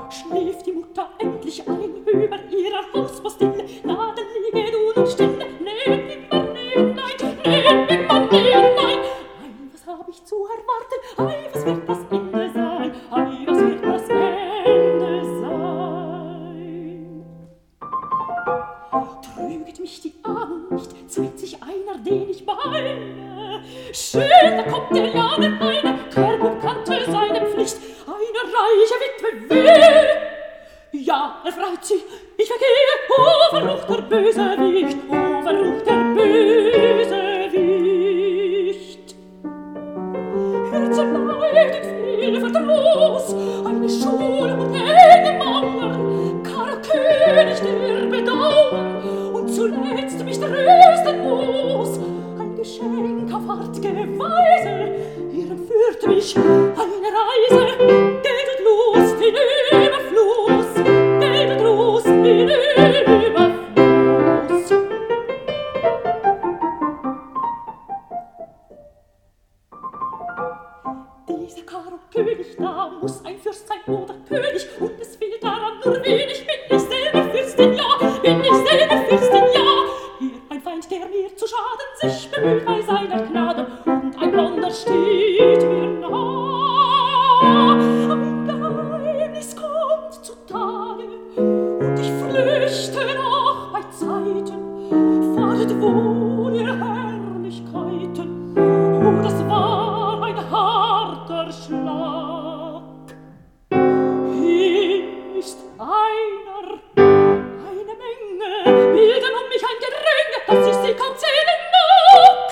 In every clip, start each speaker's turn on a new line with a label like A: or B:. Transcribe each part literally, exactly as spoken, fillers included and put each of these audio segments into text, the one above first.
A: Schläft die Mutter endlich ein über ihrer Hauspostille? Na, dann liege du nun stille. Nein, nimmer, nein, nein, nein, nimmer, nein, nein. Ei, was hab ich zu erwarten? Ei, was wird das Ende sein? Ei, was wird das Ende sein? Trüget mich die Ahnung nicht, zeigt sich einer, den ich meine. Schön, da kommt der ja, der eine Körbub kannte seine Pflicht. Eine reiche Witwe will. Ja, er freut sich, ich vergehe. Oh, verruchter Bösewicht, oh, verruchter Bösewicht. Herz erleidet viel Verdruss, eine Schule und eine Mauer, Karl König der Bedauer, und zuletzt mich trösten muss. Ein Geschenk auf art'ge Weise, hierin führt mich eine Reise. Geht und Lust in Überfluss, geht und Lust in Überfluss. Dieser Karo König da muss ein Fürst sein oder König, und es fehlt daran nur wenig. Bin ich selber Fürstin, ja, bin ich selber Fürstin, ja. Hier ein Feind, der mir zu schaden sich bemüht bei seiner Gnade, und ein Blonder steht mir nah. Ein Geheimnis kommt zutage, und ich flüchte noch bei Zeiten. Fahret wohl, ihr Herrlichkeiten, oh, das war ein harter Schlag. Ist einer, eine Menge, bilden um mich ein Gedränge, dass ich sie kaum zählen mag.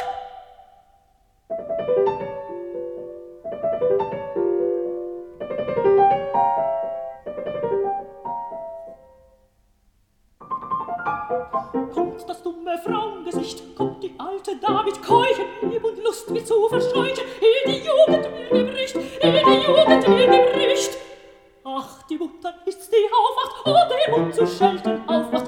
A: Kommt das dumme Frauengesicht, kommt die alte da mit Keuchen, Lieb und Lust mir zu verscheuchen, ehe die Jugend mir gebricht, ehe die Jugend mir gebricht. Ach, die Mutter ist's, die aufwacht, oh, Dämon zu schelten aufwacht.